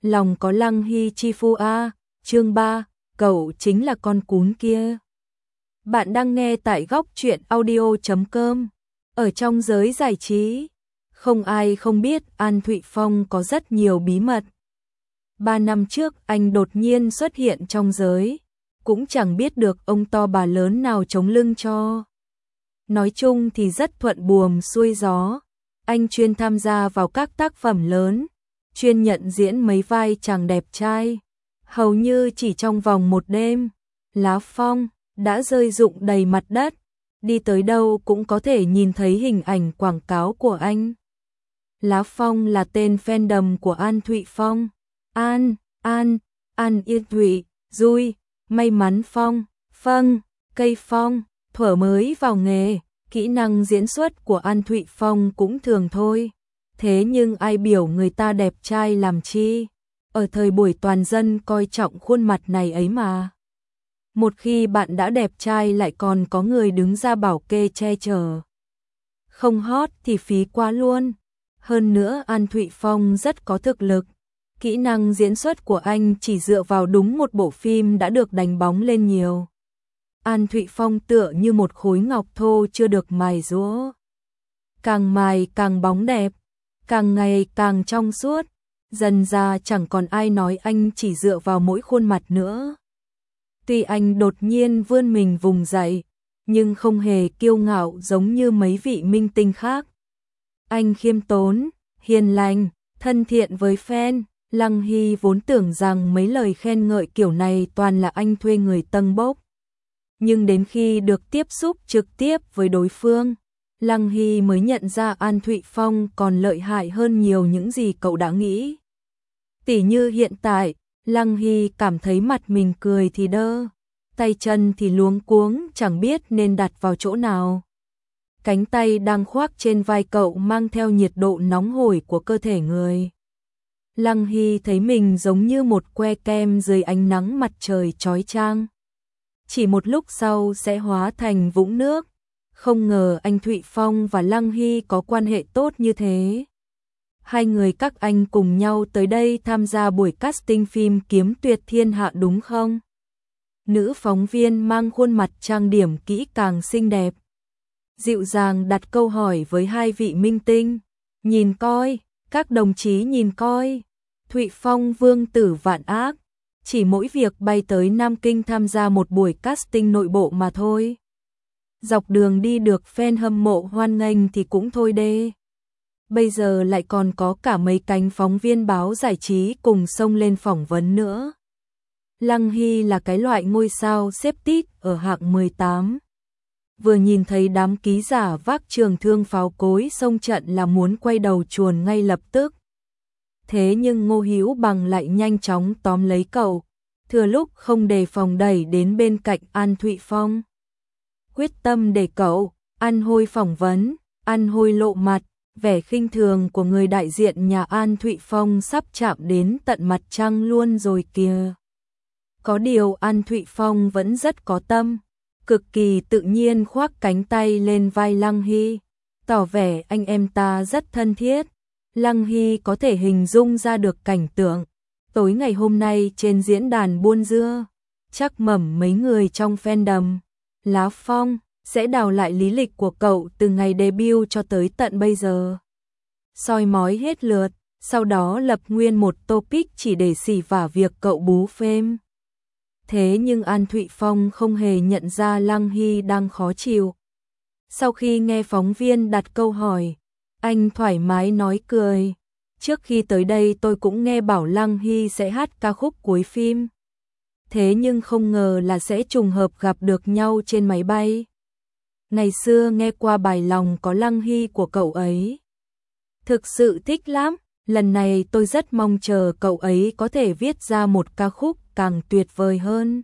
lòng có Lăng Hy chi phu a. Chương 3, cậu chính là con cún kia. Bạn đang nghe tại góc truyện audio.com. Ở trong giới giải trí, không ai không biết An Thụy Phong có rất nhiều bí mật. 3 năm trước anh đột nhiên xuất hiện trong giới, cũng chẳng biết được ông to bà lớn nào chống lưng cho. Nói chung thì rất thuận buồm xuôi gió, anh chuyên tham gia vào các tác phẩm lớn, chuyên nhận diễn mấy vai chàng đẹp trai. Hầu như chỉ trong vòng một đêm, lá phong đã rơi rụng đầy mặt đất, đi tới đâu cũng có thể nhìn thấy hình ảnh quảng cáo của anh. Lá phong là tên fandom của An Thụy Phong. An Yên Thụy, Dui, may mắn Phong, Phân, cây phong, thuở mới vào nghề, kỹ năng diễn xuất của An Thụy Phong cũng thường thôi. Thế nhưng ai biểu người ta đẹp trai làm chi? Ở thời buổi toàn dân coi trọng khuôn mặt này ấy mà. Một khi bạn đã đẹp trai lại còn có người đứng ra bảo kê che chở. Không hot thì phí quá luôn. Hơn nữa An Thụy Phong rất có thực lực. Kỹ năng diễn xuất của anh chỉ dựa vào đúng một bộ phim đã được đánh bóng lên nhiều. An Thụy Phong tựa như một khối ngọc thô chưa được mài giũa. Càng mài càng bóng đẹp, càng ngày càng trong suốt. Dần ra chẳng còn ai nói anh chỉ dựa vào mỗi khuôn mặt nữa. Tuy anh đột nhiên vươn mình vùng dậy, nhưng không hề kiêu ngạo giống như mấy vị minh tinh khác. Anh khiêm tốn, hiền lành, thân thiện với fan. Lăng Hy vốn tưởng rằng mấy lời khen ngợi kiểu này toàn là anh thuê người tâng bốc. Nhưng đến khi được tiếp xúc trực tiếp với đối phương, Lăng Hy mới nhận ra An Thụy Phong còn lợi hại hơn nhiều những gì cậu đã nghĩ. Tỉ như hiện tại, Lăng Hy cảm thấy mặt mình cười thì đơ, tay chân thì luống cuống chẳng biết nên đặt vào chỗ nào. Cánh tay đang khoác trên vai cậu mang theo nhiệt độ nóng hổi của cơ thể người. Lăng Hy thấy mình giống như một que kem dưới ánh nắng mặt trời chói chang. Chỉ một lúc sau sẽ hóa thành vũng nước. Không ngờ anh Thụy Phong và Lăng Hy có quan hệ tốt như thế. Hai người các anh cùng nhau tới đây tham gia buổi casting phim Kiếm Tuyệt Thiên Hạ đúng không? Nữ phóng viên mang khuôn mặt trang điểm kỹ càng xinh đẹp, dịu dàng đặt câu hỏi với hai vị minh tinh. Nhìn coi, các đồng chí nhìn coi, Thụy Phong vương tử vạn ác, chỉ mỗi việc bay tới Nam Kinh tham gia một buổi casting nội bộ mà thôi. Dọc đường đi được fan hâm mộ hoan nghênh thì cũng thôi đê. Bây giờ lại còn có cả mấy cánh phóng viên báo giải trí cùng xông lên phỏng vấn nữa. Lăng Hy là cái loại ngôi sao xếp tít ở hạng 18. Vừa nhìn thấy đám ký giả vác trường thương pháo cối xông trận là muốn quay đầu chuồn ngay lập tức. Thế nhưng Ngô Hữu Bằng lại nhanh chóng tóm lấy cậu, thừa lúc không đề phòng đẩy đến bên cạnh An Thụy Phong. Quyết tâm để cậu ăn hôi phỏng vấn, ăn hôi lộ mặt. Vẻ khinh thường của người đại diện nhà An Thụy Phong sắp chạm đến tận mặt trăng luôn rồi kìa. Có điều An Thụy Phong vẫn rất có tâm, cực kỳ tự nhiên khoác cánh tay lên vai Lăng Hy, tỏ vẻ anh em ta rất thân thiết. Lăng Hy có thể hình dung ra được cảnh tượng tối ngày hôm nay trên diễn đàn buôn dưa, chắc mẩm mấy người trong fandom Lá Phong sẽ đào lại lý lịch của cậu từ ngày debut cho tới tận bây giờ. Soi mói hết lượt, sau đó lập nguyên một topic chỉ để xỉ vả việc cậu bú phêm. Thế nhưng An Thụy Phong không hề nhận ra Lăng Hy đang khó chịu. Sau khi nghe phóng viên đặt câu hỏi, anh thoải mái nói cười. Trước khi tới đây tôi cũng nghe bảo Lăng Hy sẽ hát ca khúc cuối phim. Thế nhưng không ngờ là sẽ trùng hợp gặp được nhau trên máy bay. Ngày xưa nghe qua bài Lòng có Lăng Hy của cậu ấy, thực sự thích lắm. Lần này tôi rất mong chờ cậu ấy có thể viết ra một ca khúc càng tuyệt vời hơn.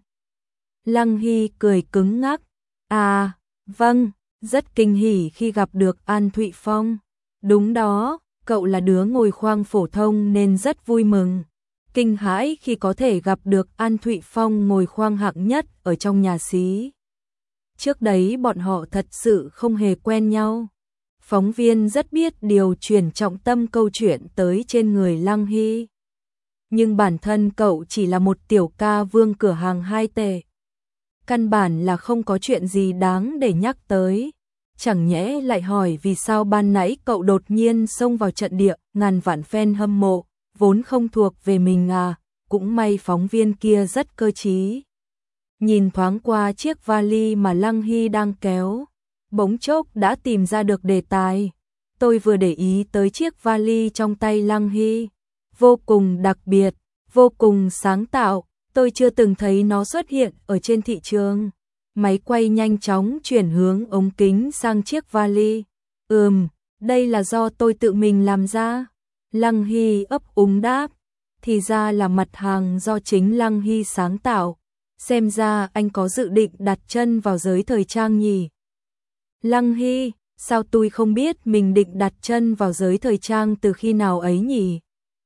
Lăng Hy cười cứng ngắc. À, vâng, rất kinh hỉ khi gặp được An Thụy Phong. Đúng đó, cậu là đứa ngồi khoang phổ thông nên rất vui mừng. Kinh hãi khi có thể gặp được An Thụy Phong ngồi khoang hạng nhất ở trong nhà xí. Trước đấy bọn họ thật sự không hề quen nhau. Phóng viên rất biết điều chuyển trọng tâm câu chuyện tới trên người Lăng Hy. nhưng bản thân cậu chỉ là một tiểu ca vương cửa hàng 2 tệ. Căn bản là không có chuyện gì đáng để nhắc tới. Chẳng nhẽ lại hỏi vì sao ban nãy cậu đột nhiên xông vào trận địa, ngàn vạn fan hâm mộ, vốn không thuộc về mình à, cũng may phóng viên kia rất cơ trí. Nhìn thoáng qua chiếc vali mà Lăng Hy đang kéo, bỗng chốc đã tìm ra được đề tài. Tôi vừa để ý tới chiếc vali trong tay Lăng Hy, vô cùng đặc biệt, vô cùng sáng tạo, tôi chưa từng thấy nó xuất hiện ở trên thị trường. Máy quay nhanh chóng chuyển hướng ống kính sang chiếc vali. Đây là do tôi tự mình làm ra. Lăng Hy ấp úng đáp, thì ra là mặt hàng do chính Lăng Hy sáng tạo. Xem ra anh có dự định đặt chân vào giới thời trang nhỉ. Lăng Hy, sao tôi không biết mình định đặt chân vào giới thời trang từ khi nào ấy nhỉ?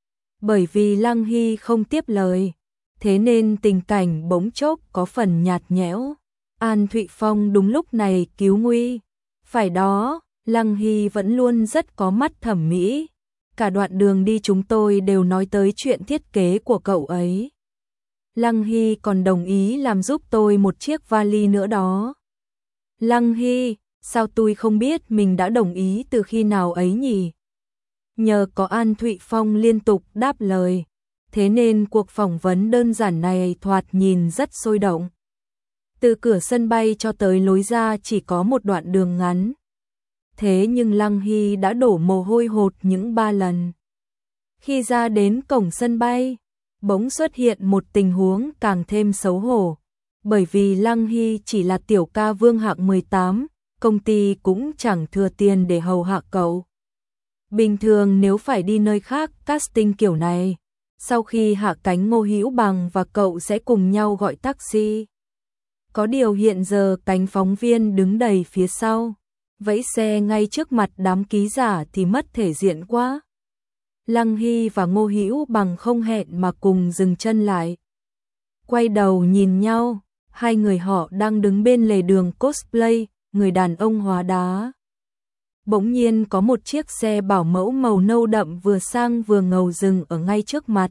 Bởi vì Lăng Hy không tiếp lời, thế nên tình cảnh bỗng chốc có phần nhạt nhẽo. An Thụy Phong đúng lúc này cứu nguy. Phải đó, Lăng Hy vẫn luôn rất có mắt thẩm mỹ. Cả đoạn đường đi chúng tôi đều nói tới chuyện thiết kế của cậu ấy. Lăng Hy còn đồng ý làm giúp tôi một chiếc vali nữa đó. Lăng Hy, sao tôi không biết mình đã đồng ý từ khi nào ấy nhỉ? Nhờ có An Thụy Phong liên tục đáp lời, thế nên cuộc phỏng vấn đơn giản này thoạt nhìn rất sôi động. Từ cửa sân bay cho tới lối ra chỉ có một đoạn đường ngắn. Thế nhưng Lăng Hy đã đổ mồ hôi hột những 3 lần. Khi ra đến cổng sân bay, bỗng xuất hiện một tình huống càng thêm xấu hổ. Bởi vì Lăng Hy chỉ là tiểu ca vương hạng 18, công ty cũng chẳng thừa tiền để hầu hạ cậu. Bình thường nếu phải đi nơi khác casting kiểu này, sau khi hạ cánh Ngô Hữu Bằng và cậu sẽ cùng nhau gọi taxi. Có điều hiện giờ cánh phóng viên đứng đầy phía sau, vẫy xe ngay trước mặt đám ký giả thì mất thể diện quá. Lăng Hy và Ngô Hữu Bằng không hẹn mà cùng dừng chân lại. Quay đầu nhìn nhau, hai người họ đang đứng bên lề đường cosplay, người đàn ông hóa đá. Bỗng nhiên có một chiếc xe bảo mẫu màu nâu đậm vừa sang vừa ngầu dừng ở ngay trước mặt.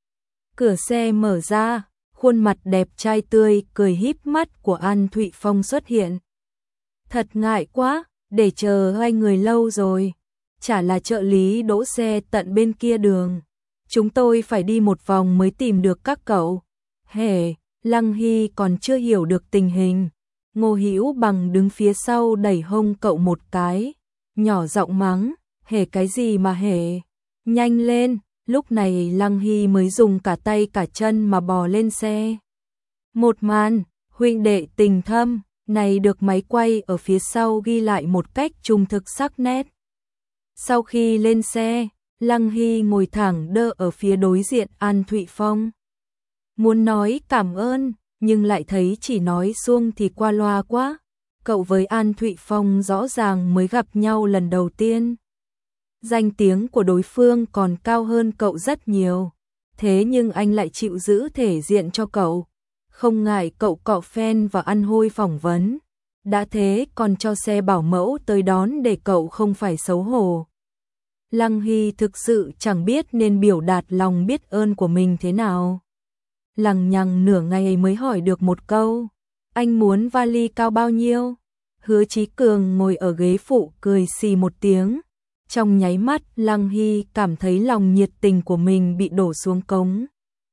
Cửa xe mở ra, khuôn mặt đẹp trai tươi cười híp mắt của An Thụy Phong xuất hiện. Thật ngại quá, để chờ hai người lâu rồi. Chả là trợ lý đỗ xe tận bên kia đường. Chúng tôi phải đi một vòng mới tìm được các cậu. Lăng Hy còn chưa hiểu được tình hình. Ngô Hữu Bằng đứng phía sau đẩy hông cậu một cái, nhỏ giọng mắng, cái gì mà nhanh lên. Lúc này Lăng Hy mới dùng cả tay cả chân mà bò lên xe. Một màn huynh đệ tình thâm này được máy quay ở phía sau ghi lại một cách trung thực sắc nét. Sau khi lên xe, Lăng Hy ngồi thẳng đơ ở phía đối diện An Thụy Phong. Muốn nói cảm ơn, nhưng lại thấy chỉ nói suông thì qua loa quá. Cậu với An Thụy Phong rõ ràng mới gặp nhau lần đầu tiên. Danh tiếng của đối phương còn cao hơn cậu rất nhiều. Thế nhưng anh lại chịu giữ thể diện cho cậu. Không ngại cậu cọ fan và ăn hôi phỏng vấn. Đã thế còn cho xe bảo mẫu tới đón để cậu không phải xấu hổ. Lăng Hy thực sự chẳng biết nên biểu đạt lòng biết ơn của mình thế nào. Lằng nhằng nửa ngày mới hỏi được một câu. Anh muốn vali cao bao nhiêu? Hứa Chí Cường ngồi ở ghế phụ cười xì một tiếng. Trong nháy mắt Lăng Hy cảm thấy lòng nhiệt tình của mình bị đổ xuống cống.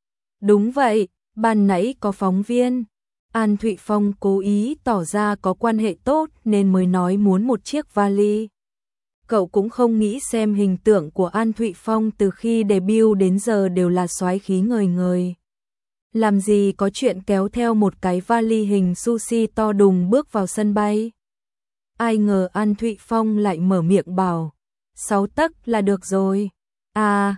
Đúng vậy, ban nãy có phóng viên. An Thụy Phong cố ý tỏ ra có quan hệ tốt nên mới nói muốn một chiếc vali. Cậu cũng không nghĩ xem hình tượng của An Thụy Phong từ khi debut đến giờ đều là soái khí ngời ngời. Làm gì có chuyện kéo theo một cái vali hình sushi to đùng bước vào sân bay. Ai ngờ An Thụy Phong lại mở miệng bảo, 6 tấc là được rồi. À,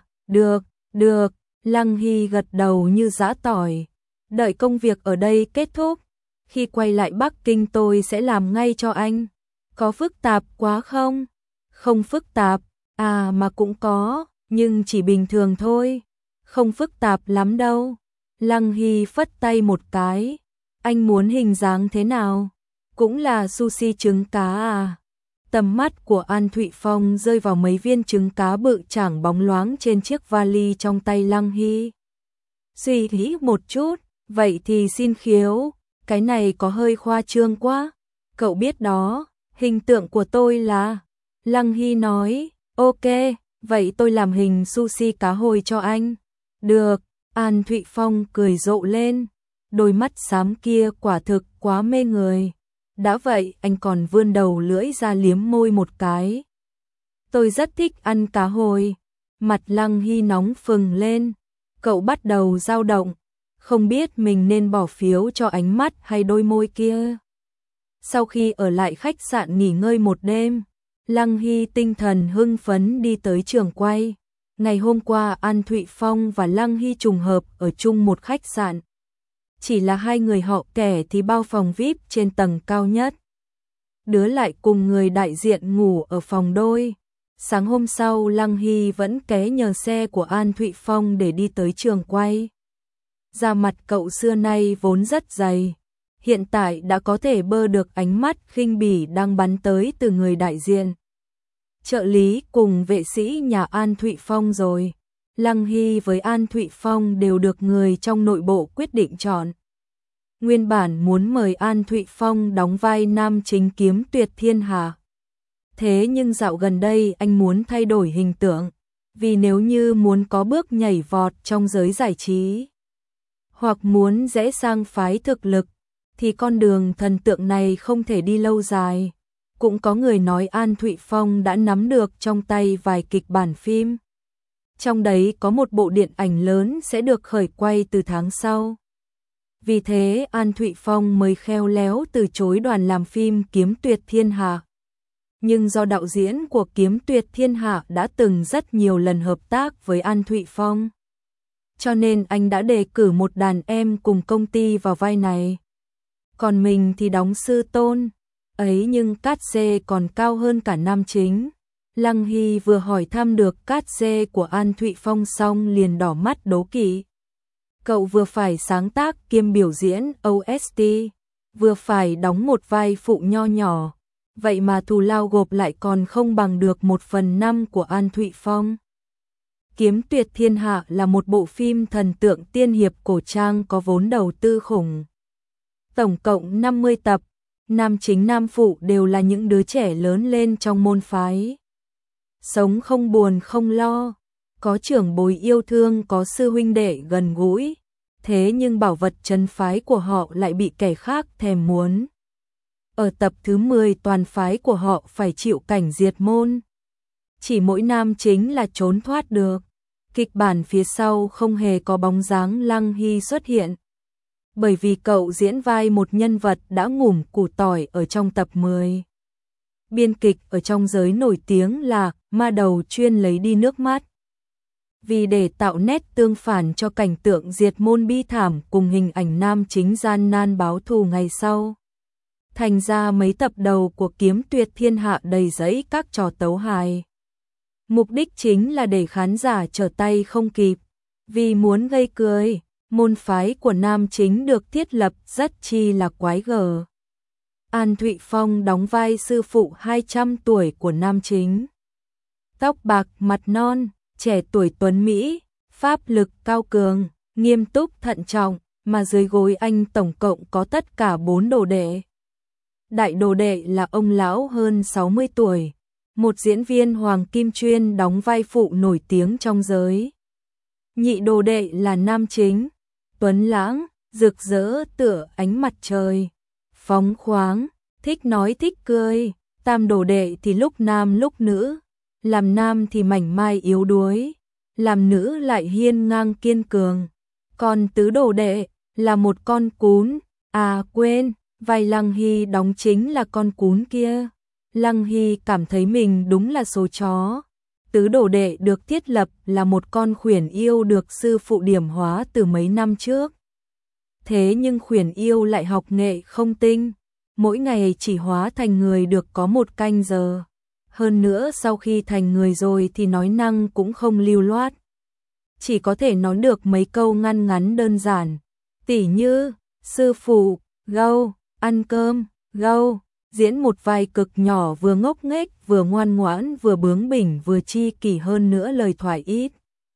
được, Lăng Hy gật đầu như giã tỏi. Đợi công việc ở đây kết thúc, khi quay lại Bắc Kinh tôi sẽ làm ngay cho anh. Có phức tạp quá không? Không phức tạp, mà cũng có, nhưng chỉ bình thường thôi. Không phức tạp lắm đâu. Lăng Hy phất tay một cái. Anh muốn hình dáng thế nào? Cũng là sushi trứng cá à? Tầm mắt của An Thụy Phong rơi vào mấy viên trứng cá bự chảng bóng loáng trên chiếc vali trong tay Lăng Hy. Suy nghĩ một chút, vậy thì xin khiếu, cái này có hơi khoa trương quá. Cậu biết đó, hình tượng của tôi là... Lăng Hy nói, ok, vậy tôi làm hình sushi cá hồi cho anh. Được, An Thụy Phong cười rộ lên, đôi mắt xám kia quả thực quá mê người. Đã vậy anh còn vươn đầu lưỡi ra liếm môi một cái. Tôi rất thích ăn cá hồi. Mặt Lăng Hy nóng phừng lên, cậu bắt đầu dao động, không biết mình nên bỏ phiếu cho ánh mắt hay đôi môi kia. Sau khi ở lại khách sạn nghỉ ngơi một đêm, Lăng Hy tinh thần hưng phấn đi tới trường quay. Ngày hôm qua An Thụy Phong và Lăng Hy trùng hợp ở chung một khách sạn. Chỉ là hai người họ kẻ thì bao phòng VIP trên tầng cao nhất. Đứa lại cùng người đại diện ngủ ở phòng đôi. Sáng hôm sau Lăng Hy vẫn ké nhờ xe của An Thụy Phong để đi tới trường quay. Da mặt cậu xưa nay vốn rất dày, hiện tại đã có thể bơ được ánh mắt khinh bỉ đang bắn tới từ người đại diện, trợ lý cùng vệ sĩ nhà An Thụy Phong rồi. Lăng Hy với An Thụy Phong đều được người trong nội bộ quyết định chọn. Nguyên bản muốn mời An Thụy Phong đóng vai nam chính Kiếm Tuyệt Thiên Hạ. Thế nhưng dạo gần đây anh muốn thay đổi hình tượng, vì nếu như muốn có bước nhảy vọt trong giới giải trí, hoặc muốn rẽ sang phái thực lực, thì con đường thần tượng này không thể đi lâu dài. Cũng có người nói An Thụy Phong đã nắm được trong tay vài kịch bản phim. Trong đấy có một bộ điện ảnh lớn sẽ được khởi quay từ tháng sau. Vì thế An Thụy Phong mới khéo léo từ chối đoàn làm phim Kiếm Tuyệt Thiên Hạ. Nhưng do đạo diễn của Kiếm Tuyệt Thiên Hạ đã từng rất nhiều lần hợp tác với An Thụy Phong, cho nên anh đã đề cử một đàn em cùng công ty vào vai này. Còn mình thì đóng sư tôn, ấy nhưng cát xê còn cao hơn cả nam chính. Lăng Hy vừa hỏi thăm được cát xê của An Thụy Phong xong liền đỏ mắt đố kỵ. Cậu vừa phải sáng tác kiêm biểu diễn OST, vừa phải đóng một vai phụ nho nhỏ, vậy mà thù lao gộp lại còn không bằng được 1/5 của An Thụy Phong. Kiếm Tuyệt Thiên Hạ là một bộ phim thần tượng tiên hiệp cổ trang có vốn đầu tư khủng. Tổng cộng 50 tập, nam chính nam phụ đều là những đứa trẻ lớn lên trong môn phái. Sống không buồn không lo, có trưởng bối yêu thương, có sư huynh đệ gần gũi, thế nhưng bảo vật trấn phái của họ lại bị kẻ khác thèm muốn. Ở tập thứ 10 toàn phái của họ phải chịu cảnh diệt môn. Chỉ mỗi nam chính là trốn thoát được. Kịch bản phía sau không hề có bóng dáng Lăng Hy xuất hiện. Bởi vì cậu diễn vai một nhân vật đã ngủm củ tỏi ở trong tập 10. Biên kịch ở trong giới nổi tiếng là ma đầu chuyên lấy đi nước mắt. Vì để tạo nét tương phản cho cảnh tượng diệt môn bi thảm cùng hình ảnh nam chính gian nan báo thù ngày sau, thành ra mấy tập đầu của Kiếm Tuyệt Thiên Hạ đầy rẫy các trò tấu hài. Mục đích chính là để khán giả trở tay không kịp, vì muốn gây cười. Môn phái của nam chính được thiết lập rất chi là quái gở. An Thụy Phong đóng vai sư phụ 200 tuổi của nam chính. Tóc bạc, mặt non, trẻ tuổi tuấn Mỹ, pháp lực cao cường, nghiêm túc thận trọng, mà dưới gối anh tổng cộng có tất cả 4 đồ đệ. Đại đồ đệ là ông lão hơn 60 tuổi, một diễn viên Hoàng Kim chuyên đóng vai phụ nổi tiếng trong giới. Nhị đồ đệ là nam chính, tuấn lãng, rực rỡ tựa ánh mặt trời, phóng khoáng, thích nói thích cười. Tam đồ đệ thì lúc nam lúc nữ, làm nam thì mảnh mai yếu đuối, làm nữ lại hiên ngang kiên cường. Còn tứ đồ đệ là một con cún, à quên, vai Lăng Hy đóng chính là con cún kia. Lăng Hy cảm thấy mình đúng là số chó. Tứ đồ đệ được thiết lập là một con khuyển yêu được sư phụ điểm hóa từ mấy năm trước. Thế nhưng khuyển yêu lại học nghệ không tinh, mỗi ngày chỉ hóa thành người được có 1 canh giờ. Hơn nữa sau khi thành người rồi thì nói năng cũng không lưu loát, chỉ có thể nói được mấy câu ngắn ngắn đơn giản, tỉ như sư phụ, gâu, ăn cơm, gâu. Diễn một vai cực nhỏ, vừa ngốc nghếch, vừa ngoan ngoãn, vừa bướng bỉnh, vừa chi kỷ, hơn nữa lời thoại ít.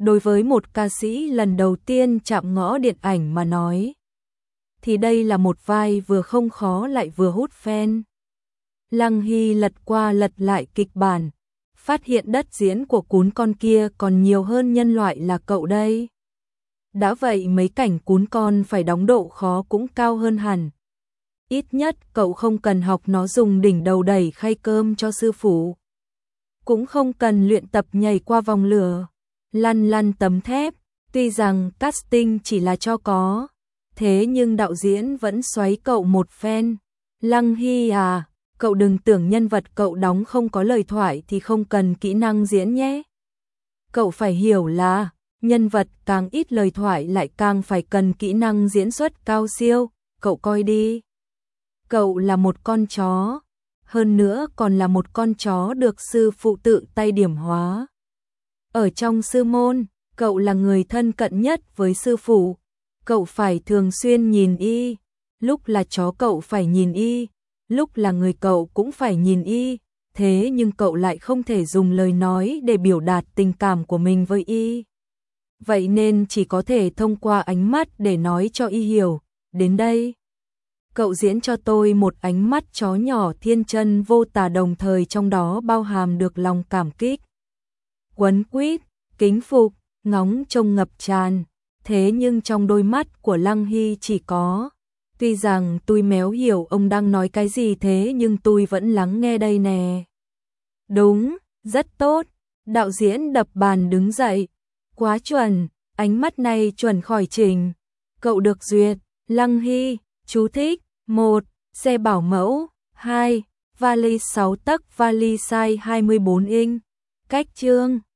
đối với một ca sĩ lần đầu tiên chạm ngõ điện ảnh mà nói, thì đây là một vai vừa không khó lại vừa hút fan. Lăng Hy lật qua lật lại kịch bản, phát hiện đất diễn của cún con kia còn nhiều hơn nhân loại là cậu đây. Đã vậy mấy cảnh cún con phải đóng độ khó cũng cao hơn hẳn. Ít nhất cậu không cần học nó dùng đỉnh đầu đẩy khay cơm cho sư phụ. Cũng không cần luyện tập nhảy qua vòng lửa, lăn lăn tấm thép. Tuy rằng casting chỉ là cho có, thế nhưng đạo diễn vẫn xoáy cậu một phen. Lăng Hy à, cậu đừng tưởng nhân vật cậu đóng không có lời thoại thì không cần kỹ năng diễn nhé. Cậu phải hiểu là, nhân vật càng ít lời thoại lại càng phải cần kỹ năng diễn xuất cao siêu, cậu coi đi. Cậu là một con chó, hơn nữa còn là một con chó được sư phụ tự tay điểm hóa. Ở trong sư môn, cậu là người thân cận nhất với sư phụ, cậu phải thường xuyên nhìn y, lúc là chó cậu phải nhìn y, lúc là người cậu cũng phải nhìn y, thế nhưng cậu lại không thể dùng lời nói để biểu đạt tình cảm của mình với y. Vậy nên chỉ có thể thông qua ánh mắt để nói cho y hiểu, đến đây. Cậu diễn cho tôi một ánh mắt chó nhỏ thiên chân vô tà đồng thời trong đó bao hàm được lòng cảm kích, quấn quýt, kính phục, ngóng trông ngập tràn. Thế nhưng trong đôi mắt của Lăng Hy chỉ có, tuy rằng tôi méo hiểu ông đang nói cái gì thế nhưng tôi vẫn lắng nghe đây nè. Đúng, rất tốt. Đạo diễn đập bàn đứng dậy. Quá chuẩn, ánh mắt này chuẩn khỏi trình. Cậu được duyệt. Lăng Hy, chú thích. 1. Xe bảo mẫu. 2. Vali 6 tấc, vali size 24 inch. Cách chương